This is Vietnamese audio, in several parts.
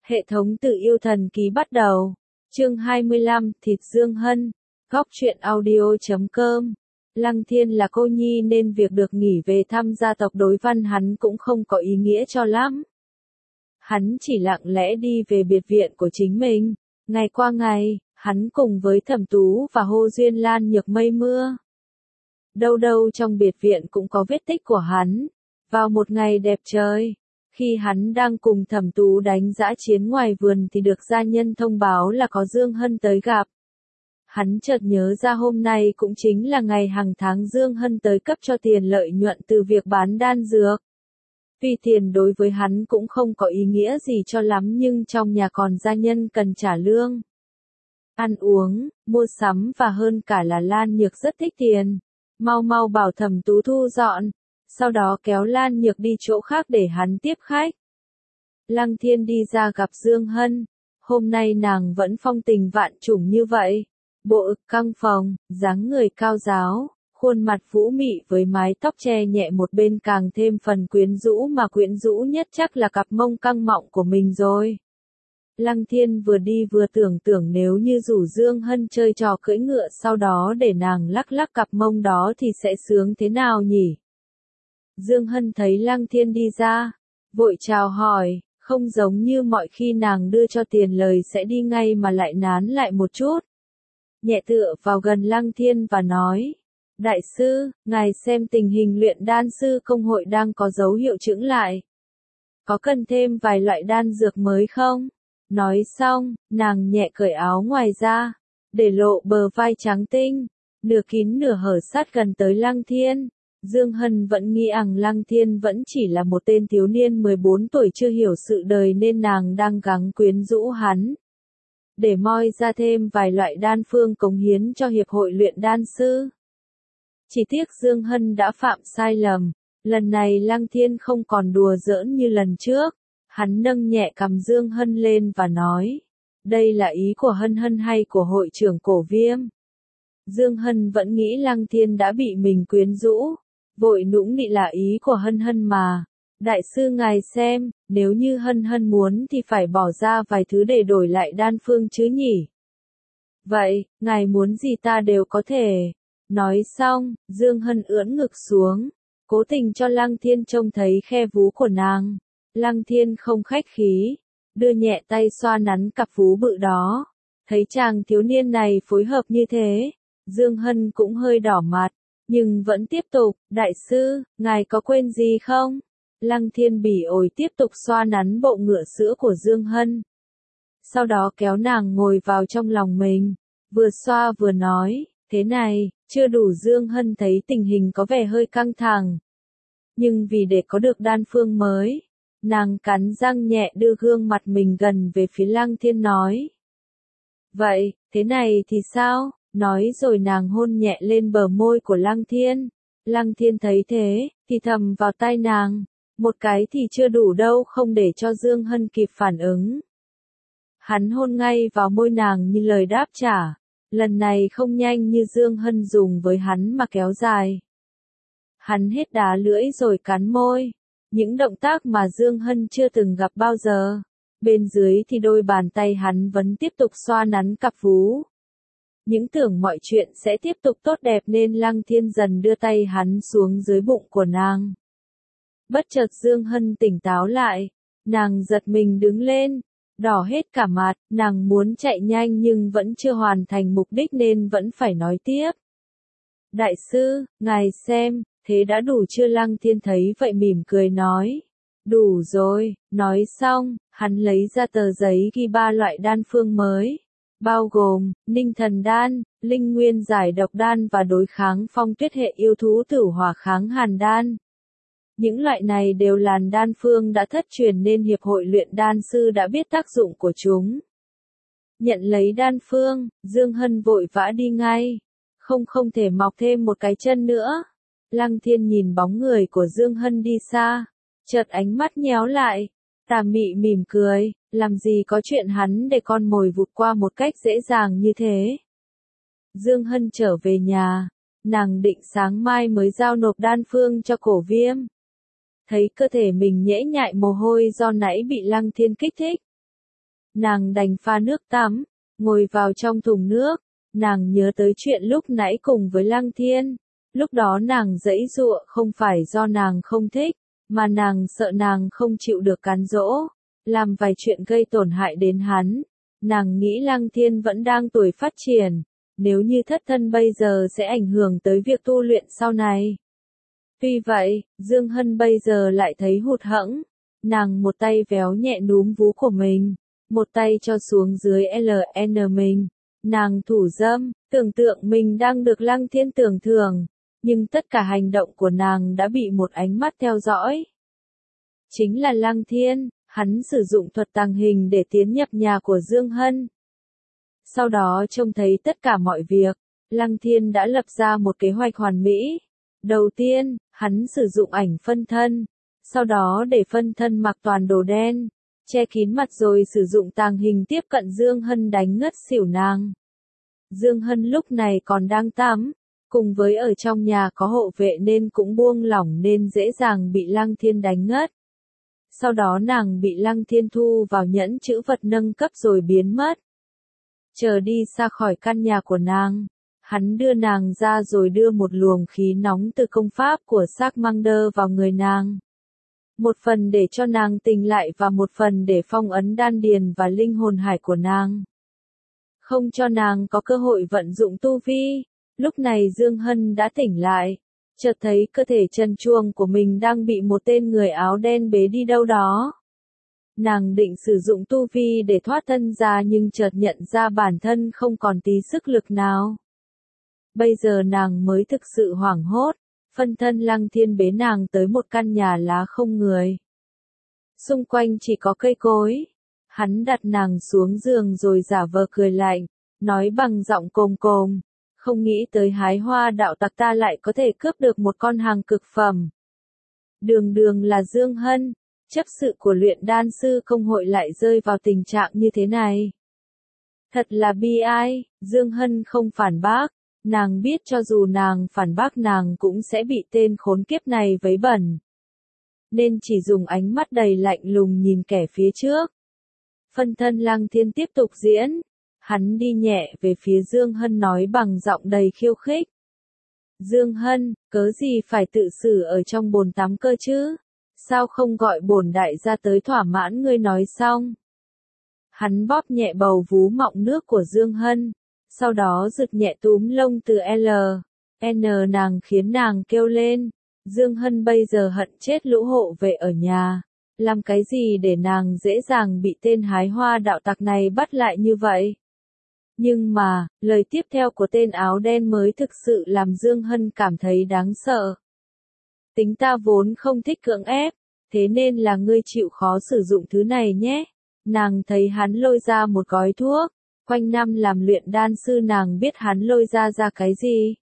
Hệ thống tự yêu thần ký bắt đầu. Chương 25, Thịt Dương Hân. Góc truyện audio.com. Lăng Thiên là cô nhi nên việc được nghỉ về thăm gia tộc đối văn hắn cũng không có ý nghĩa cho lắm. Hắn chỉ lặng lẽ đi về biệt viện của chính mình. Ngày qua ngày, hắn cùng với Thẩm Tú và Hồ Duyên Lan nhược mây mưa. Đâu đâu trong biệt viện cũng có vết tích của hắn. Vào một ngày đẹp trời, khi hắn đang cùng Thẩm Tú đánh dã chiến ngoài vườn thì được gia nhân thông báo là có Dương Hân tới gặp. Hắn chợt nhớ ra hôm nay cũng chính là ngày hàng tháng Dương Hân tới cấp cho tiền lợi nhuận từ việc bán đan dược. Tuy tiền đối với hắn cũng không có ý nghĩa gì cho lắm nhưng trong nhà còn gia nhân cần trả lương, ăn uống, mua sắm và hơn cả là Lan Nhược rất thích tiền. Mau mau bảo Thẩm Tú thu dọn, sau đó kéo Lan Nhược đi chỗ khác để hắn tiếp khách. Lăng Thiên đi ra gặp Dương Hân, hôm nay nàng vẫn phong tình vạn trùng như vậy. Bộ ực căng phồng, dáng người cao ráo, khuôn mặt vũ mị với mái tóc che nhẹ một bên càng thêm phần quyến rũ mà quyến rũ nhất chắc là cặp mông căng mọng của mình rồi. Lăng Thiên vừa đi vừa tưởng nếu như rủ Dương Hân chơi trò cưỡi ngựa sau đó để nàng lắc lắc cặp mông đó thì sẽ sướng thế nào nhỉ? Dương Hân thấy Lăng Thiên đi ra, vội chào hỏi, không giống như mọi khi nàng đưa cho tiền lời sẽ đi ngay mà lại nán lại một chút. Nhẹ tựa vào gần Lăng Thiên và nói, Đại sư, ngài xem tình hình luyện đan sư công hội đang có dấu hiệu chững lại. Có cần thêm vài loại đan dược mới không? Nói xong, nàng nhẹ cởi áo ngoài ra, để lộ bờ vai trắng tinh, nửa kín nửa hở sát gần tới Lăng Thiên. Dương Hân vẫn nghĩ Lăng Thiên vẫn chỉ là một tên thiếu niên 14 tuổi chưa hiểu sự đời nên nàng đang gắng quyến rũ hắn, để moi ra thêm vài loại đan phương cống hiến cho hiệp hội luyện đan sư. Chỉ tiếc Dương Hân đã phạm sai lầm, lần này Lăng Thiên không còn đùa giỡn như lần trước, hắn nâng nhẹ cằm Dương Hân lên và nói, đây là ý của Hân Hân hay của hội trưởng Cổ Viêm? Dương Hân vẫn nghĩ Lăng Thiên đã bị mình quyến rũ, vội nũng nịu là ý của Hân Hân mà. Đại sư ngài xem, nếu như Hân Hân muốn thì phải bỏ ra vài thứ để đổi lại đan phương chứ nhỉ? Vậy, ngài muốn gì ta đều có thể. Nói xong, Dương Hân ưỡn ngực xuống, cố tình cho Lăng Thiên trông thấy khe vú của nàng. Lăng Thiên không khách khí, đưa nhẹ tay xoa nắn cặp vú bự đó. Thấy chàng thiếu niên này phối hợp như thế, Dương Hân cũng hơi đỏ mặt, nhưng vẫn tiếp tục, đại sư, ngài có quên gì không? Lăng Thiên bỉ ổi tiếp tục xoa nắn bộ ngựa sữa của Dương Hân. Sau đó kéo nàng ngồi vào trong lòng mình, vừa xoa vừa nói, thế này, chưa đủ. Dương Hân thấy tình hình có vẻ hơi căng thẳng. Nhưng vì để có được đan phương mới, nàng cắn răng nhẹ đưa gương mặt mình gần về phía Lăng Thiên nói. Vậy, thế này thì sao? Nói rồi nàng hôn nhẹ lên bờ môi của Lăng Thiên. Lăng Thiên thấy thế, thì thầm vào tai nàng. Một cái thì chưa đủ đâu, không để cho Dương Hân kịp phản ứng. Hắn hôn ngay vào môi nàng như lời đáp trả. Lần này không nhanh như Dương Hân dùng với hắn mà kéo dài. Hắn hết đá lưỡi rồi cắn môi. Những động tác mà Dương Hân chưa từng gặp bao giờ. Bên dưới thì đôi bàn tay hắn vẫn tiếp tục xoa nắn cặp vú. Những tưởng mọi chuyện sẽ tiếp tục tốt đẹp nên Lăng Thiên dần đưa tay hắn xuống dưới bụng của nàng. Bất chợt Dương Hân tỉnh táo lại, nàng giật mình đứng lên, đỏ hết cả mặt, nàng muốn chạy nhanh nhưng vẫn chưa hoàn thành mục đích nên vẫn phải nói tiếp. Đại sư, ngài xem, thế đã đủ chưa? Lăng Thiên thấy vậy mỉm cười nói. Đủ rồi. Nói xong, hắn lấy ra tờ giấy ghi 3 loại đan phương mới, bao gồm, ninh thần đan, linh nguyên giải độc đan và đối kháng phong tuyết hệ yêu thú tử hỏa kháng hàn đan. Những loại này đều là đan phương đã thất truyền nên hiệp hội luyện đan sư đã biết tác dụng của chúng. Nhận lấy đan phương, Dương Hân vội vã đi ngay. Không thể mọc thêm một cái chân nữa. Lăng Thiên nhìn bóng người của Dương Hân đi xa, chợt ánh mắt nhéo lại, tà mị mỉm cười, làm gì có chuyện hắn để con mồi vụt qua một cách dễ dàng như thế. Dương Hân trở về nhà, nàng định sáng mai mới giao nộp đan phương cho Cổ Viêm. Thấy cơ thể mình nhễ nhại mồ hôi do nãy bị Lăng Thiên kích thích, Nàng đành pha nước tắm, ngồi vào trong thùng nước, nàng nhớ tới chuyện lúc nãy cùng với Lăng Thiên. Lúc đó nàng giãy giụa không phải do nàng không thích, mà nàng sợ nàng không chịu được cám dỗ, làm vài chuyện gây tổn hại đến hắn. Nàng nghĩ Lăng Thiên vẫn đang tuổi phát triển, nếu như thất thân bây giờ sẽ ảnh hưởng tới việc tu luyện sau này. Tuy vậy, Dương Hân bây giờ lại thấy hụt hẫng, nàng một tay véo nhẹ núm vú của mình, một tay cho xuống dưới LN mình, nàng thủ dâm, tưởng tượng mình đang được Lăng Thiên tưởng thưởng, nhưng tất cả hành động của nàng đã bị một ánh mắt theo dõi. Chính là Lăng Thiên, hắn sử dụng thuật tàng hình để tiến nhập nhà của Dương Hân. Sau đó trông thấy tất cả mọi việc, Lăng Thiên đã lập ra một kế hoạch hoàn mỹ. Đầu tiên, hắn sử dụng ảnh phân thân, sau đó để phân thân mặc toàn đồ đen, che kín mặt rồi sử dụng tàng hình tiếp cận Dương Hân đánh ngất xỉu nàng. Dương Hân lúc này còn đang tắm, cùng với ở trong nhà có hộ vệ nên cũng buông lỏng nên dễ dàng bị Lăng Thiên đánh ngất. Sau đó nàng bị Lăng Thiên thu vào nhẫn chữ vật nâng cấp rồi biến mất. Chờ đi xa khỏi căn nhà của nàng, hắn đưa nàng ra rồi đưa một luồng khí nóng từ công pháp của Sarkmander vào người nàng. Một phần để cho nàng tỉnh lại và một phần để phong ấn đan điền và linh hồn hải của nàng. Không cho nàng có cơ hội vận dụng tu vi. Lúc này Dương Hân đã tỉnh lại, chợt thấy cơ thể trần truồng của mình đang bị một tên người áo đen bế đi đâu đó. Nàng định sử dụng tu vi để thoát thân ra nhưng chợt nhận ra bản thân không còn tí sức lực nào. Bây giờ nàng mới thực sự hoảng hốt, phân thân Lăng Thiên bế nàng tới một căn nhà lá không người. Xung quanh chỉ có cây cối. Hắn đặt nàng xuống giường rồi giả vờ cười lạnh, nói bằng giọng cồm cồm, không nghĩ tới hái hoa đạo tặc ta lại có thể cướp được một con hàng cực phẩm. Đường đường là Dương Hân, chấp sự của luyện đan sư công hội lại rơi vào tình trạng như thế này. Thật là bi ai, Dương Hân không phản bác, nàng biết cho dù nàng phản bác nàng cũng sẽ bị tên khốn kiếp này vấy bẩn. Nên chỉ dùng ánh mắt đầy lạnh lùng nhìn kẻ phía trước. Phân thân Lăng Thiên tiếp tục diễn, hắn đi nhẹ về phía Dương Hân nói bằng giọng đầy khiêu khích. Dương Hân, cớ gì phải tự xử ở trong bồn tắm cơ chứ? Sao không gọi bổn đại gia tới thỏa mãn ngươi nói xong? Hắn bóp nhẹ bầu vú mọng nước của Dương Hân, sau đó giật nhẹ túm lông từ N nàng khiến nàng kêu lên. Dương Hân bây giờ hận chết lũ hộ vệ ở nhà. Làm cái gì để nàng dễ dàng bị tên hái hoa đạo tặc này bắt lại như vậy? Nhưng mà, lời tiếp theo của tên áo đen mới thực sự làm Dương Hân cảm thấy đáng sợ. Tính ta vốn không thích cưỡng ép, thế nên là ngươi chịu khó sử dụng thứ này nhé. Nàng thấy hắn lôi ra một gói thuốc, quanh năm làm luyện đan sư nàng biết hắn lôi ra cái gì.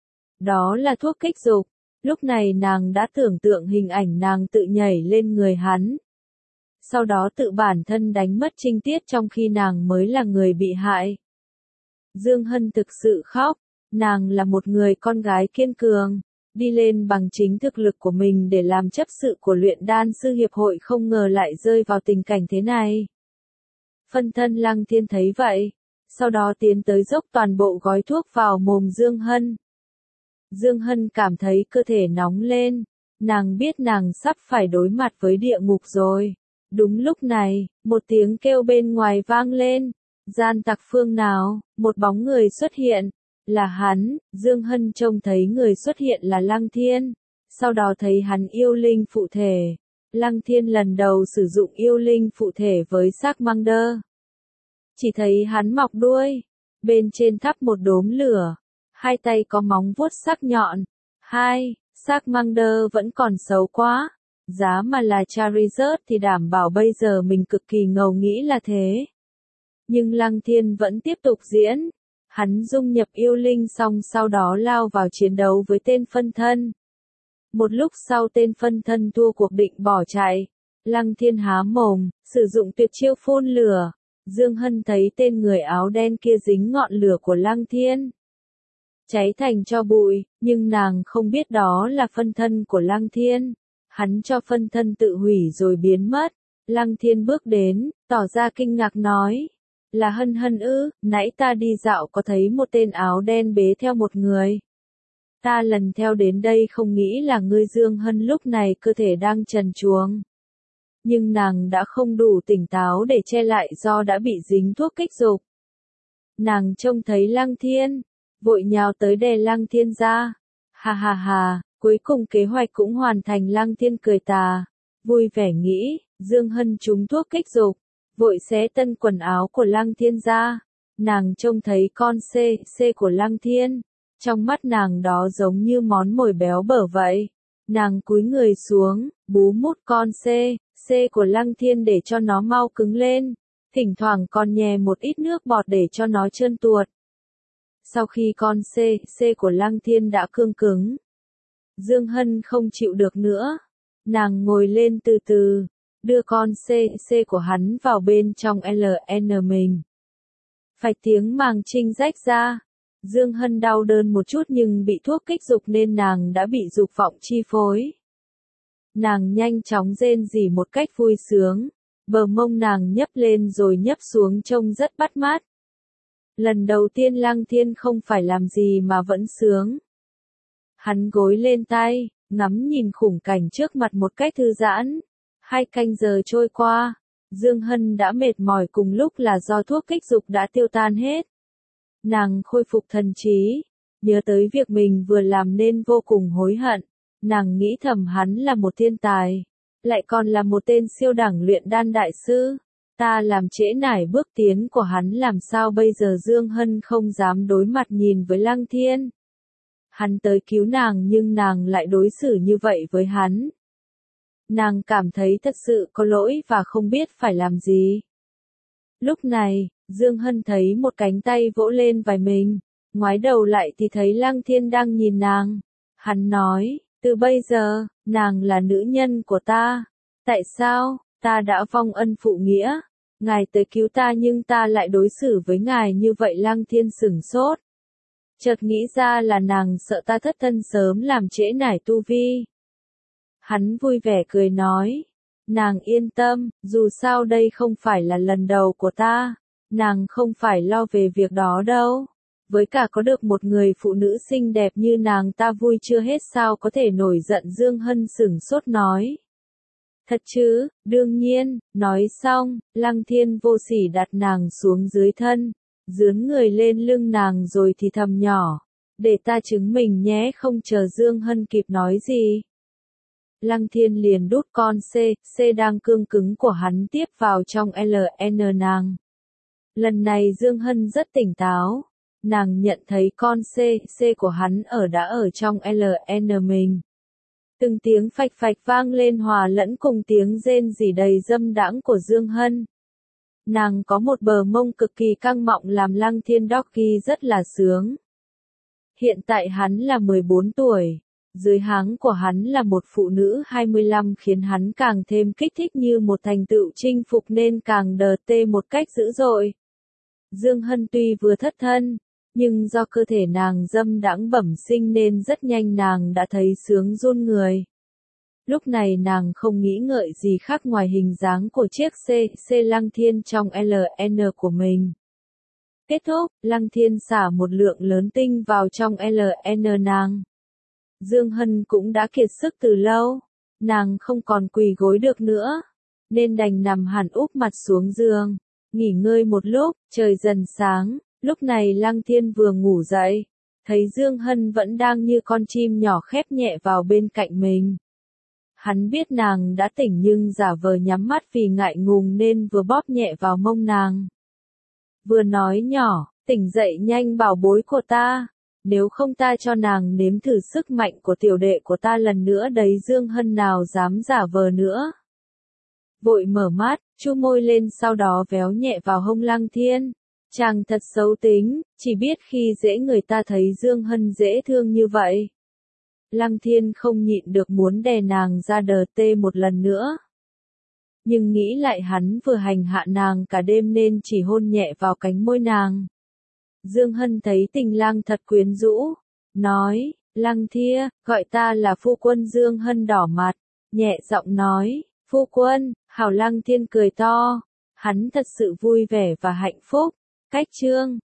Đó là thuốc kích dục. Lúc này nàng đã tưởng tượng hình ảnh nàng tự nhảy lên người hắn. Sau đó tự bản thân đánh mất trinh tiết trong khi nàng mới là người bị hại. Dương Hân thực sự khóc, nàng là một người con gái kiên cường, đi lên bằng chính thực lực của mình để làm chấp sự của luyện đan sư hiệp hội không ngờ lại rơi vào tình cảnh thế này. Phân thân Lăng Thiên thấy vậy, sau đó tiến tới dốc toàn bộ gói thuốc vào mồm Dương Hân. Dương Hân cảm thấy cơ thể nóng lên, nàng biết nàng sắp phải đối mặt với địa ngục rồi. Đúng lúc này, một tiếng kêu bên ngoài vang lên, gian tặc phương nào, một bóng người xuất hiện, là hắn. Dương Hân trông thấy người xuất hiện là Lăng Thiên, sau đó thấy hắn yêu linh phụ thể. Lăng Thiên lần đầu sử dụng yêu linh phụ thể với Sarkmander. Chỉ thấy hắn mọc đuôi, bên trên thắp một đốm lửa. Hai tay có móng vuốt sắc nhọn. Sarkmander vẫn còn xấu quá. Giá mà là Charizard thì đảm bảo bây giờ mình cực kỳ ngầu nghĩ là thế. Nhưng Lăng Thiên vẫn tiếp tục diễn. Hắn dung nhập yêu linh xong sau đó lao vào chiến đấu với tên phân thân. Một lúc sau tên phân thân thua cuộc định bỏ chạy. Lăng Thiên há mồm, sử dụng tuyệt chiêu phun lửa. Dương Hân thấy tên người áo đen kia dính ngọn lửa của Lăng Thiên. Cháy thành tro bụi, nhưng nàng không biết đó là phân thân của Lăng Thiên. Hắn cho phân thân tự hủy rồi biến mất. Lăng Thiên bước đến, tỏ ra kinh ngạc nói. Là Hân Hân ư, nãy ta đi dạo có thấy một tên áo đen bế theo một người. Ta lần theo đến đây không nghĩ là ngươi. Dương Hân lúc này cơ thể đang trần truồng. Nhưng nàng đã không đủ tỉnh táo để che lại do đã bị dính thuốc kích dục. Nàng trông thấy Lăng Thiên, vội nhào tới đè Lăng Thiên ra. Ha ha ha, cuối cùng kế hoạch cũng hoàn thành. Lăng Thiên cười tà, vui vẻ nghĩ, Dương Hân trúng thuốc kích dục, vội xé tân quần áo của Lăng Thiên ra. Nàng trông thấy con C của Lăng Thiên, trong mắt nàng đó giống như món mồi béo bở vậy. Nàng cúi người xuống, bú mút con C của Lăng Thiên để cho nó mau cứng lên, thỉnh thoảng còn nhè một ít nước bọt để cho nó trơn tuột. Sau khi con C của Lăng Thiên đã cương cứng, Dương Hân không chịu được nữa. Nàng ngồi lên từ từ, đưa con C của hắn vào bên trong LN mình. Phạch tiếng màng trinh rách ra. Dương Hân đau đớn một chút nhưng bị thuốc kích dục nên nàng đã bị dục vọng chi phối. Nàng nhanh chóng rên rỉ một cách vui sướng, bờ mông nàng nhấp lên rồi nhấp xuống trông rất bắt mắt. Lần đầu tiên Lăng Thiên không phải làm gì mà vẫn sướng. Hắn gối lên tay, ngắm nhìn khung cảnh trước mặt một cách thư giãn. 2 canh giờ trôi qua, Dương Hân đã mệt mỏi cùng lúc là do thuốc kích dục đã tiêu tan hết. Nàng khôi phục thần trí, nhớ tới việc mình vừa làm nên vô cùng hối hận. Nàng nghĩ thầm hắn là một thiên tài, lại còn là một tên siêu đẳng luyện đan đại sư. Ta làm trễ nải bước tiến của hắn làm sao bây giờ. Dương Hân không dám đối mặt nhìn với Lăng Thiên. Hắn tới cứu nàng nhưng nàng lại đối xử như vậy với hắn. Nàng cảm thấy thật sự có lỗi và không biết phải làm gì. Lúc này, Dương Hân thấy một cánh tay vỗ lên vai mình, ngoái đầu lại thì thấy Lăng Thiên đang nhìn nàng. Hắn nói, từ bây giờ, nàng là nữ nhân của ta. Tại sao, ta đã vong ân phụ nghĩa, ngài tới cứu ta nhưng ta lại đối xử với ngài như vậy. Lăng Thiên sửng sốt. Chợt nghĩ ra là nàng sợ ta thất thân sớm làm trễ nải tu vi. Hắn vui vẻ cười nói, nàng yên tâm, dù sao đây không phải là lần đầu của ta, nàng không phải lo về việc đó đâu. Với cả có được một người phụ nữ xinh đẹp như nàng ta vui chưa hết sao có thể nổi giận. Dương Hân sửng sốt nói. Thật chứ, đương nhiên. Nói xong, Lăng Thiên vô sỉ đặt nàng xuống dưới thân, dướn người lên lưng nàng rồi thì thầm nhỏ, để ta chứng mình nhé. Không chờ Dương Hân kịp nói gì, Lăng Thiên liền đút con C đang cương cứng của hắn tiếp vào trong LN nàng. Lần này Dương Hân rất tỉnh táo. Nàng nhận thấy con C của hắn đã ở trong LN mình. Từng tiếng phạch phạch vang lên hòa lẫn cùng tiếng rên rỉ đầy dâm đãng của Dương Hân. Nàng có một bờ mông cực kỳ căng mọng làm Lăng Thiên Doggy rất là sướng. Hiện tại hắn là 14 tuổi. Dưới háng của hắn là một phụ nữ 25 khiến hắn càng thêm kích thích như một thành tựu chinh phục nên càng đờ tê một cách dữ dội. Dương Hân tuy vừa thất thân, nhưng do cơ thể nàng dâm đãng bẩm sinh nên rất nhanh nàng đã thấy sướng run người. Lúc này nàng không nghĩ ngợi gì khác ngoài hình dáng của chiếc C Lăng Thiên trong LN của mình. Kết thúc, Lăng Thiên xả một lượng lớn tinh vào trong LN nàng. Dương Hân cũng đã kiệt sức từ lâu, nàng không còn quỳ gối được nữa, nên đành nằm hẳn úp mặt xuống giường, nghỉ ngơi một lúc. Trời dần sáng, lúc này Lăng Thiên vừa ngủ dậy, thấy Dương Hân vẫn đang như con chim nhỏ khép nhẹ vào bên cạnh mình. Hắn biết nàng đã tỉnh nhưng giả vờ nhắm mắt vì ngại ngùng nên vừa bóp nhẹ vào mông nàng, vừa nói nhỏ, tỉnh dậy nhanh bảo bối của ta. Nếu không ta cho nàng nếm thử sức mạnh của tiểu đệ của ta lần nữa đấy. Dương Hân nào dám giả vờ nữa. Vội mở mắt, chu môi lên sau đó véo nhẹ vào hông Lăng Thiên. Chàng thật xấu tính, chỉ biết khi dễ người ta thấy Dương Hân dễ thương như vậy. Lăng Thiên không nhịn được muốn đè nàng ra đờ tê một lần nữa. Nhưng nghĩ lại hắn vừa hành hạ nàng cả đêm nên chỉ hôn nhẹ vào cánh môi nàng. Dương Hân thấy Tình Lang thật quyến rũ, nói, Lăng Thia, gọi ta là phu quân. Dương Hân đỏ mặt, nhẹ giọng nói, Phu quân, Hảo Lăng Thiên cười to. Hắn thật sự vui vẻ và hạnh phúc. Cách chương